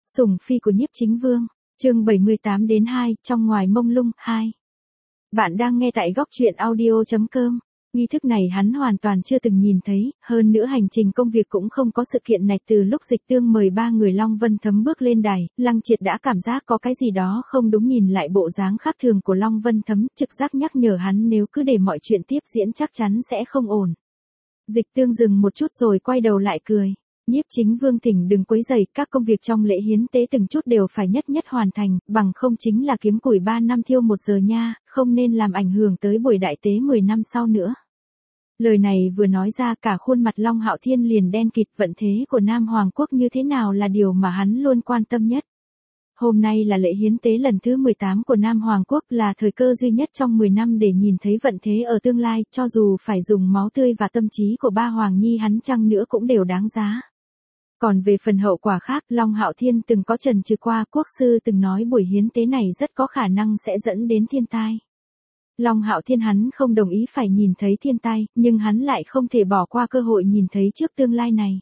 Sủng phi của Nhiếp Chính Vương, chương 78-2, trong ngoài mông lung, 2. Bạn đang nghe tại góc truyện audio.com. Nghi thức này hắn hoàn toàn chưa từng nhìn thấy, hơn nữa hành trình công việc cũng không có sự kiện này. Từ lúc Dịch Tương mời 3 người Long Vân Thấm bước lên đài, Lăng Triệt đã cảm giác có cái gì đó không đúng. Nhìn lại bộ dáng khác thường của Long Vân Thấm, trực giác nhắc nhở hắn nếu cứ để mọi chuyện tiếp diễn chắc chắn sẽ không ổn. Dịch Tương dừng một chút rồi quay đầu lại cười. Nhiếp Chính Vương thỉnh đừng quấy rầy, các công việc trong lễ hiến tế từng chút đều phải nhất nhất hoàn thành, bằng không chính là kiếm củi 3 năm thiêu 1 giờ nha, không nên làm ảnh hưởng tới buổi đại tế 10 năm sau nữa. Lời này vừa nói ra cả khuôn mặt Long Hạo Thiên liền đen kịt. Vận thế của Nam Hoàng Quốc như thế nào là điều mà hắn luôn quan tâm nhất. Hôm nay là lễ hiến tế lần thứ 18 của Nam Hoàng Quốc, là thời cơ duy nhất trong 10 năm để nhìn thấy vận thế ở tương lai, cho dù phải dùng máu tươi và tâm trí của ba Hoàng Nhi hắn chăng nữa cũng đều đáng giá. Còn về phần hậu quả khác, Long Hạo Thiên từng có trần trừ qua. Quốc sư từng nói buổi hiến tế này rất có khả năng sẽ dẫn đến thiên tai. Long Hạo Thiên hắn không đồng ý phải nhìn thấy thiên tai, nhưng hắn lại không thể bỏ qua cơ hội nhìn thấy trước tương lai này.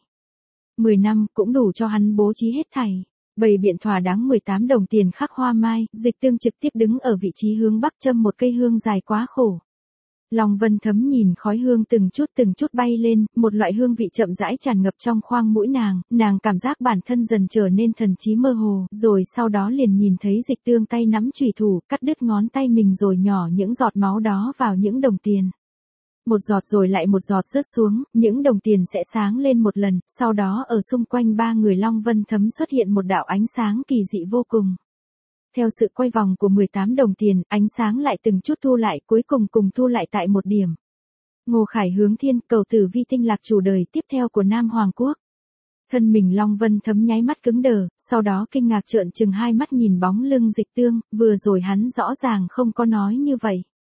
10 năm cũng đủ cho hắn bố trí hết thảy. Bày biện thỏa đáng 18 đồng tiền khắc hoa mai. Dịch Tương trực tiếp đứng ở vị trí hướng bắc châm một cây hương dài quá khổ. Long Vân Thấm nhìn khói hương từng chút bay lên, một loại hương vị chậm rãi tràn ngập trong khoang mũi nàng cảm giác bản thân dần trở nên thần trí mơ hồ, rồi sau đó liền nhìn thấy Dịch Tương tay nắm chùy thủ, cắt đứt ngón tay mình rồi nhỏ những giọt máu đó vào những đồng tiền. Một giọt rồi lại một giọt rớt xuống, những đồng tiền sẽ sáng lên một lần, sau đó ở xung quanh 3 người Long Vân Thấm xuất hiện một đạo ánh sáng kỳ dị vô cùng. Theo sự quay vòng của 18 đồng tiền, ánh sáng lại từng chút thu lại, cuối cùng cùng thu lại tại một điểm. Ngô Khải Hướng Thiên, cầu tử vi tinh lạc chủ đời tiếp theo của Nam Hoàng Quốc. Thân mình Long Vân Thấm nháy mắt cứng đờ, sau đó kinh ngạc trợn trừng hai mắt nhìn bóng lưng Dịch Tương, vừa rồi hắn rõ ràng không có nói như vậy.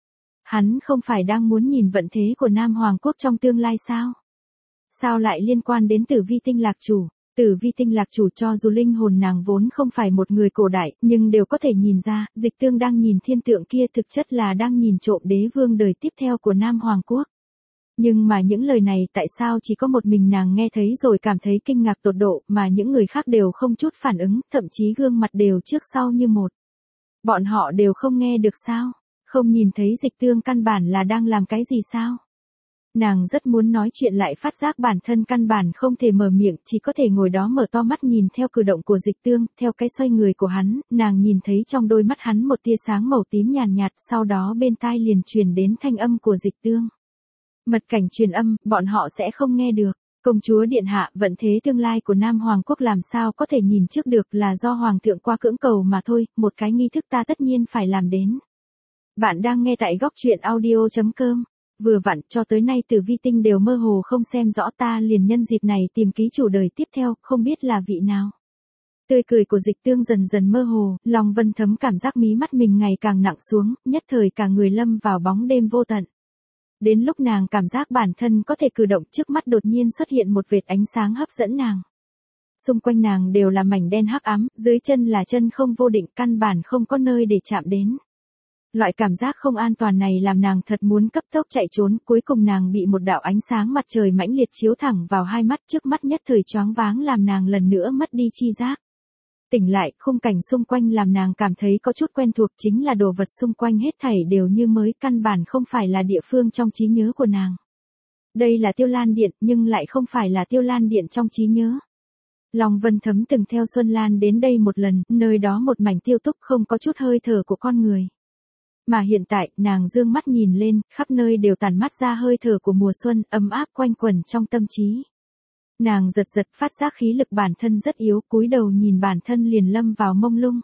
Hắn không phải đang muốn nhìn vận thế của Nam Hoàng Quốc trong tương lai sao? Sao lại liên quan đến tử vi tinh lạc chủ? Tử vi tinh lạc chủ cho dù linh hồn nàng vốn không phải một người cổ đại, nhưng đều có thể nhìn ra, Dịch Tương đang nhìn thiên tượng kia thực chất là đang nhìn trộm đế vương đời tiếp theo của Nam Hoàng Quốc. Nhưng mà những lời này tại sao chỉ có một mình nàng nghe thấy rồi cảm thấy kinh ngạc tột độ, mà những người khác đều không chút phản ứng, thậm chí gương mặt đều trước sau như một. Bọn họ đều không nghe được sao? Không nhìn thấy Dịch Tương căn bản là đang làm cái gì sao? Nàng rất muốn nói chuyện lại phát giác bản thân căn bản không thể mở miệng, chỉ có thể ngồi đó mở to mắt nhìn theo cử động của Dịch Tương, theo cái xoay người của hắn, nàng nhìn thấy trong đôi mắt hắn một tia sáng màu tím nhàn nhạt, sau đó bên tai liền truyền đến thanh âm của Dịch Tương. Mật cảnh truyền âm, bọn họ sẽ không nghe được. Công chúa điện hạ, vận thế tương lai của Nam Hoàng Quốc làm sao có thể nhìn trước được, là do Hoàng thượng qua cưỡng cầu mà thôi, một cái nghi thức ta tất nhiên phải làm đến. Bạn đang nghe tại góc truyện audio.com. Vừa vặn, cho tới nay tử vi tinh đều mơ hồ không xem rõ, ta liền nhân dịp này tìm ký chủ đời tiếp theo, không biết là vị nào. Tươi cười của Dịch Tương dần dần mơ hồ, Long Vân Thấm cảm giác mí mắt mình ngày càng nặng xuống, nhất thời cả người lâm vào bóng đêm vô tận. Đến lúc nàng cảm giác bản thân có thể cử động, trước mắt đột nhiên xuất hiện một vệt ánh sáng hấp dẫn nàng. Xung quanh nàng đều là mảnh đen hắc ám, dưới chân là chân không vô định, căn bản không có nơi để chạm đến. Loại cảm giác không an toàn này làm nàng thật muốn cấp tốc chạy trốn, cuối cùng nàng bị một đạo ánh sáng mặt trời mãnh liệt chiếu thẳng vào hai mắt, trước mắt nhất thời choáng váng làm nàng lần nữa mất đi chi giác. Tỉnh lại, khung cảnh xung quanh làm nàng cảm thấy có chút quen thuộc, chính là đồ vật xung quanh hết thảy đều như mới, căn bản không phải là địa phương trong trí nhớ của nàng. Đây là Tiêu Lan Điện, nhưng lại không phải là Tiêu Lan Điện trong trí nhớ. Long Vân Thấm từng theo Xuân Lan đến đây một lần, nơi đó một mảnh tiêu túc không có chút hơi thở của con người. Mà hiện tại, nàng dương mắt nhìn lên, khắp nơi đều tản mát ra hơi thở của mùa xuân, ấm áp quanh quẩn trong tâm trí. Nàng giật phát giác khí lực bản thân rất yếu, cúi đầu nhìn bản thân liền lâm vào mông lung.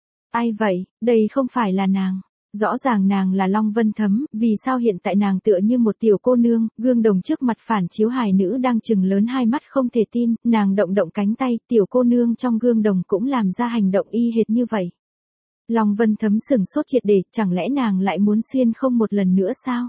Ai vậy, đây không phải là nàng. Rõ ràng nàng là Long Vân Thấm, vì sao hiện tại nàng tựa như một tiểu cô nương, gương đồng trước mặt phản chiếu hài nữ đang trừng lớn hai mắt không thể tin, nàng động cánh tay, tiểu cô nương trong gương đồng cũng làm ra hành động y hệt như vậy. Long Vân Thấm sửng sốt triệt để, chẳng lẽ nàng lại muốn xuyên không một lần nữa sao?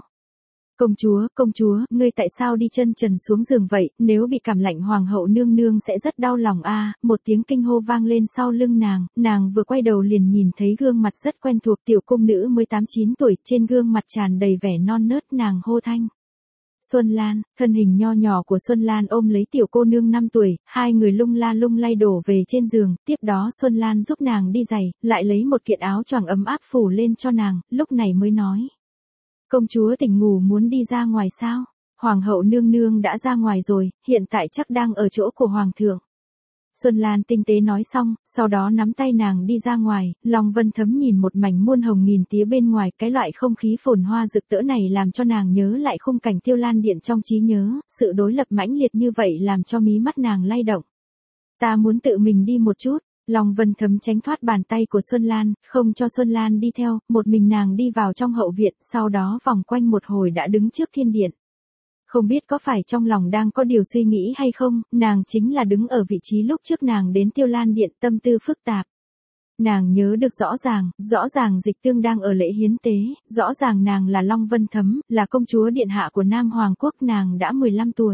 Công chúa, ngươi tại sao đi chân trần xuống giường vậy, nếu bị cảm lạnh hoàng hậu nương nương sẽ rất đau lòng a. Một tiếng kinh hô vang lên sau lưng nàng vừa quay đầu liền nhìn thấy gương mặt rất quen thuộc tiểu cung nữ mới 8-9 tuổi, trên gương mặt tràn đầy vẻ non nớt, nàng hô thanh. Xuân Lan, thân hình nho nhỏ của Xuân Lan ôm lấy tiểu cô nương 5 tuổi, hai người lung la lung lay đổ về trên giường, tiếp đó Xuân Lan giúp nàng đi giày, lại lấy một kiện áo choàng ấm áp phủ lên cho nàng, lúc này mới nói. Công chúa tỉnh ngủ muốn đi ra ngoài sao? Hoàng hậu nương nương đã ra ngoài rồi, hiện tại chắc đang ở chỗ của Hoàng thượng. Xuân Lan tinh tế nói xong, sau đó nắm tay nàng đi ra ngoài, Long Vân Thấm nhìn một mảnh muôn hồng nghìn tía bên ngoài, cái loại không khí phồn hoa rực rỡ này làm cho nàng nhớ lại khung cảnh Tiêu Lan Điện trong trí nhớ, sự đối lập mãnh liệt như vậy làm cho mí mắt nàng lay động. Ta muốn tự mình đi một chút. Long Vân Thấm tránh thoát bàn tay của Xuân Lan, không cho Xuân Lan đi theo, một mình nàng đi vào trong hậu viện, sau đó vòng quanh một hồi đã đứng trước thiên điện. Không biết có phải trong lòng đang có điều suy nghĩ hay không, nàng chính là đứng ở vị trí lúc trước nàng đến Tiêu Lan Điện, tâm tư phức tạp. Nàng nhớ được rõ ràng Dịch Tương đang ở lễ hiến tế, rõ ràng nàng là Long Vân Thấm, là công chúa điện hạ của Nam Hoàng Quốc, nàng đã 15 tuổi.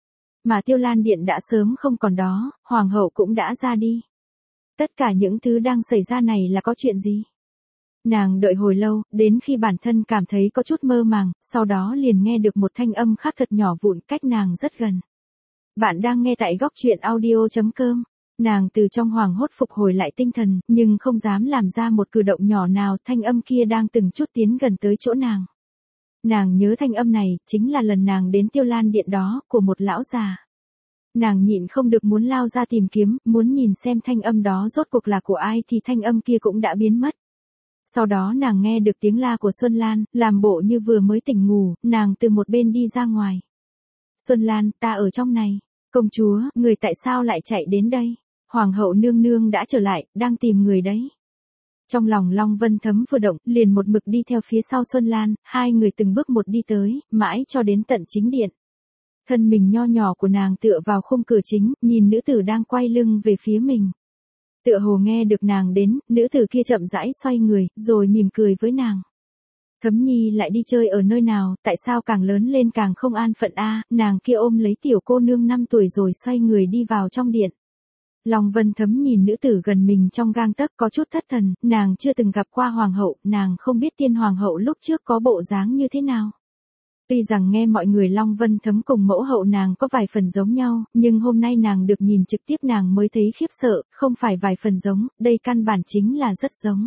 Mà Tiêu Lan Điện đã sớm không còn đó, Hoàng hậu cũng đã ra đi. Tất cả những thứ đang xảy ra này là có chuyện gì? Nàng đợi hồi lâu, đến khi bản thân cảm thấy có chút mơ màng, sau đó liền nghe được một thanh âm khác thật nhỏ vụn cách nàng rất gần. Bạn đang nghe tại góc truyện audio.com. Nàng từ trong hoảng hốt phục hồi lại tinh thần, nhưng không dám làm ra một cử động nhỏ nào, thanh âm kia đang từng chút tiến gần tới chỗ nàng. Nàng nhớ thanh âm này, chính là lần nàng đến Tiêu Lan Điện đó, của một lão già. Nàng nhịn không được muốn lao ra tìm kiếm, muốn nhìn xem thanh âm đó rốt cuộc là của ai thì thanh âm kia cũng đã biến mất. Sau đó nàng nghe được tiếng la của Xuân Lan, làm bộ như vừa mới tỉnh ngủ, nàng từ một bên đi ra ngoài. Xuân Lan, ta ở trong này. Công chúa, người tại sao lại chạy đến đây? Hoàng hậu nương nương đã trở lại, đang tìm người đấy. Trong lòng Long Vân Thấm vừa động, liền một mực đi theo phía sau Xuân Lan, hai người từng bước một đi tới, mãi cho đến tận chính điện. Thân mình nho nhỏ của nàng tựa vào khung cửa chính, nhìn nữ tử đang quay lưng về phía mình. Tựa hồ nghe được nàng đến, nữ tử kia chậm rãi xoay người, rồi mỉm cười với nàng. Thấm nhi lại đi chơi ở nơi nào, tại sao càng lớn lên càng không an phận a? Nàng kia ôm lấy tiểu cô nương 5 tuổi rồi xoay người đi vào trong điện. Long Vân Thấm nhìn nữ tử gần mình trong gang tấc có chút thất thần, nàng chưa từng gặp qua hoàng hậu, nàng không biết tiên hoàng hậu lúc trước có bộ dáng như thế nào. Tuy rằng nghe mọi người Long Vân Thấm cùng mẫu hậu nàng có vài phần giống nhau, nhưng hôm nay nàng được nhìn trực tiếp nàng mới thấy khiếp sợ, không phải vài phần giống, đây căn bản chính là rất giống.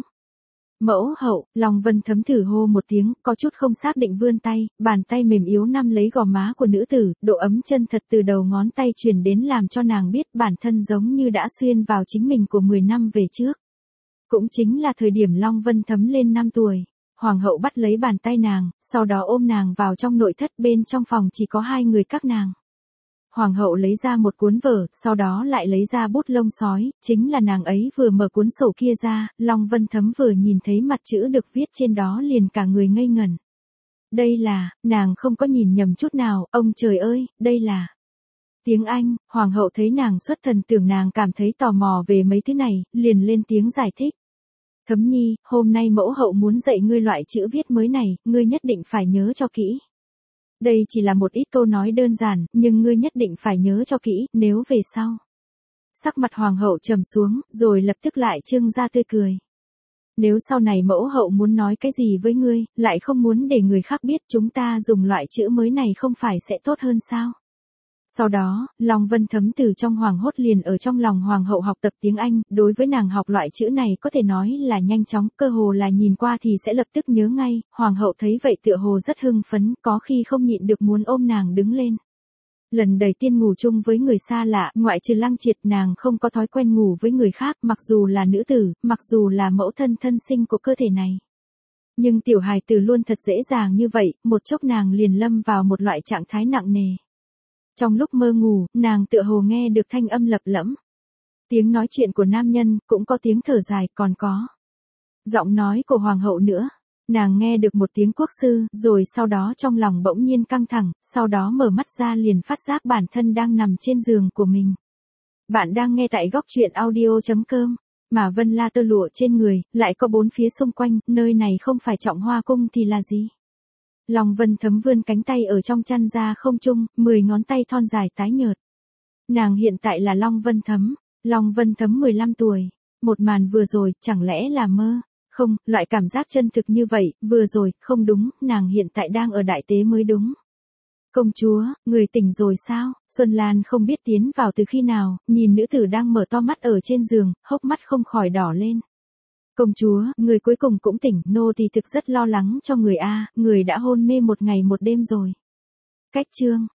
Mẫu hậu, Long Vân Thấm thử hô một tiếng, có chút không xác định vươn tay, bàn tay mềm yếu nắm lấy gò má của nữ tử, độ ấm chân thật từ đầu ngón tay truyền đến làm cho nàng biết bản thân giống như đã xuyên vào chính mình của 10 năm về trước. Cũng chính là thời điểm Long Vân Thấm lên 5 tuổi. Hoàng hậu bắt lấy bàn tay nàng, sau đó ôm nàng vào trong nội thất, bên trong phòng chỉ có hai người các nàng. Hoàng hậu lấy ra một cuốn vở, sau đó lại lấy ra bút lông sói, chính là nàng ấy vừa mở cuốn sổ kia ra, Long Vân Thấm vừa nhìn thấy mặt chữ được viết trên đó liền cả người ngây ngẩn. Đây là, nàng không có nhìn nhầm chút nào, ông trời ơi, đây là tiếng Anh. Hoàng hậu thấy nàng xuất thần, tưởng nàng cảm thấy tò mò về mấy thứ này, liền lên tiếng giải thích. Thấm nhi, hôm nay mẫu hậu muốn dạy ngươi loại chữ viết mới này, ngươi nhất định phải nhớ cho kỹ. Đây chỉ là một ít câu nói đơn giản, nhưng ngươi nhất định phải nhớ cho kỹ, nếu về sau. Sắc mặt hoàng hậu trầm xuống, rồi lập tức lại trưng ra tươi cười. Nếu sau này mẫu hậu muốn nói cái gì với ngươi, lại không muốn để người khác biết, chúng ta dùng loại chữ mới này không phải sẽ tốt hơn sao? Sau đó, Long Vân Thấm từ trong hoàng hốt liền ở trong lòng hoàng hậu học tập tiếng Anh, đối với nàng học loại chữ này có thể nói là nhanh chóng, cơ hồ là nhìn qua thì sẽ lập tức nhớ ngay, hoàng hậu thấy vậy tựa hồ rất hưng phấn, có khi không nhịn được muốn ôm nàng đứng lên. Lần đầu tiên ngủ chung với người xa lạ, ngoại trừ Lăng Triệt, nàng không có thói quen ngủ với người khác, mặc dù là nữ tử, mặc dù là mẫu thân thân sinh của cơ thể này. Nhưng tiểu hài tử luôn thật dễ dàng như vậy, một chốc nàng liền lâm vào một loại trạng thái nặng nề. Trong lúc mơ ngủ, nàng tựa hồ nghe được thanh âm lập lẫm. Tiếng nói chuyện của nam nhân, cũng có tiếng thở dài, còn có giọng nói của hoàng hậu nữa. Nàng nghe được một tiếng quốc sư, rồi sau đó trong lòng bỗng nhiên căng thẳng, sau đó mở mắt ra liền phát giác bản thân đang nằm trên giường của mình. Bạn đang nghe tại góc truyện audio.com, mà Vân La tơ lụa trên người, lại có 4 phía xung quanh, nơi này không phải Trọng Hoa cung thì là gì? Long Vân Thấm vươn cánh tay ở trong chăn ra không trung, 10 ngón tay thon dài tái nhợt. Nàng hiện tại là Long Vân Thấm 15 tuổi. Một màn vừa rồi, chẳng lẽ là mơ? Không, loại cảm giác chân thực như vậy, vừa rồi, không đúng, nàng hiện tại đang ở đại tế mới đúng. Công chúa, người tỉnh rồi sao? Xuân Lan không biết tiến vào từ khi nào, nhìn nữ tử đang mở to mắt ở trên giường, hốc mắt không khỏi đỏ lên. Công chúa, người cuối cùng cũng tỉnh, nô tỳ thực rất lo lắng cho người a, người đã hôn mê một ngày một đêm rồi. Cách chương